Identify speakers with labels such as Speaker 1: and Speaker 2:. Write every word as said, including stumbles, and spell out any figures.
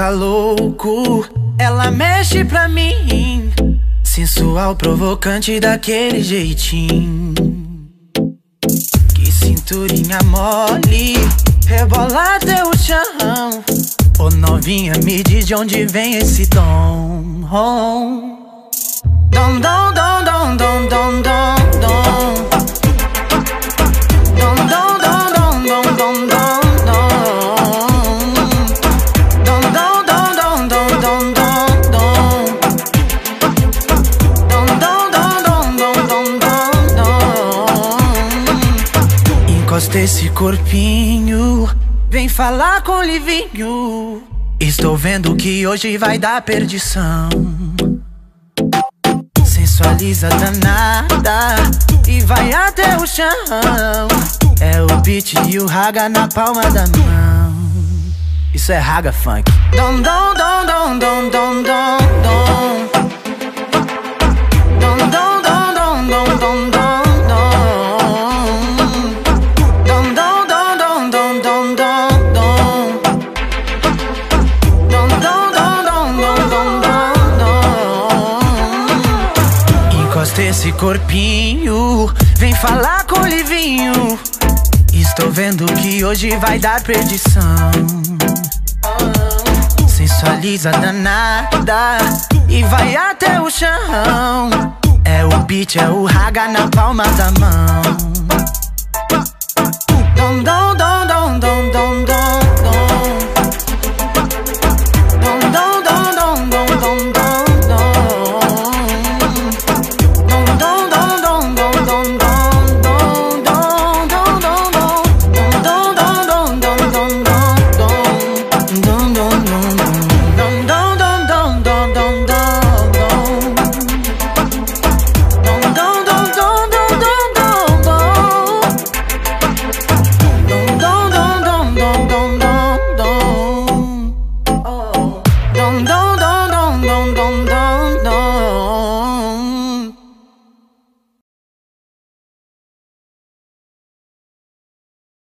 Speaker 1: fica louco, ela mexe pra mim, sensual, provocante daquele jeitinho. Que cinturinha mole, rebola até o chão. Ô novinha, me diz de onde vem esse dom. Dom, dom, dom, dom, dom, dom, dom, dom. Dom, dom, dom, dom, dom, dom, dom. Dom, dom, dom, dom, dom, dom, dom. Dom, dom, dom, dom, dom, dom, dom. Encosta esse corpinho, vem falar com o Livinho. Estou vendo que hoje vai dar perdição. Sensualiza danada e vai até o chão. É o beat e o raga na palma da mão. Isso é raga funk. Dom, dom, dom, dom, dom, dom, dom, dom. Dom, dom, dom, dom, dom, dom, dom. Esse corpinho, vem falar com o Livinho. Estou vendo que hoje vai dar perdição. Sensualiza danada e vai até o chão. É o beat, é o raga na palma da mão.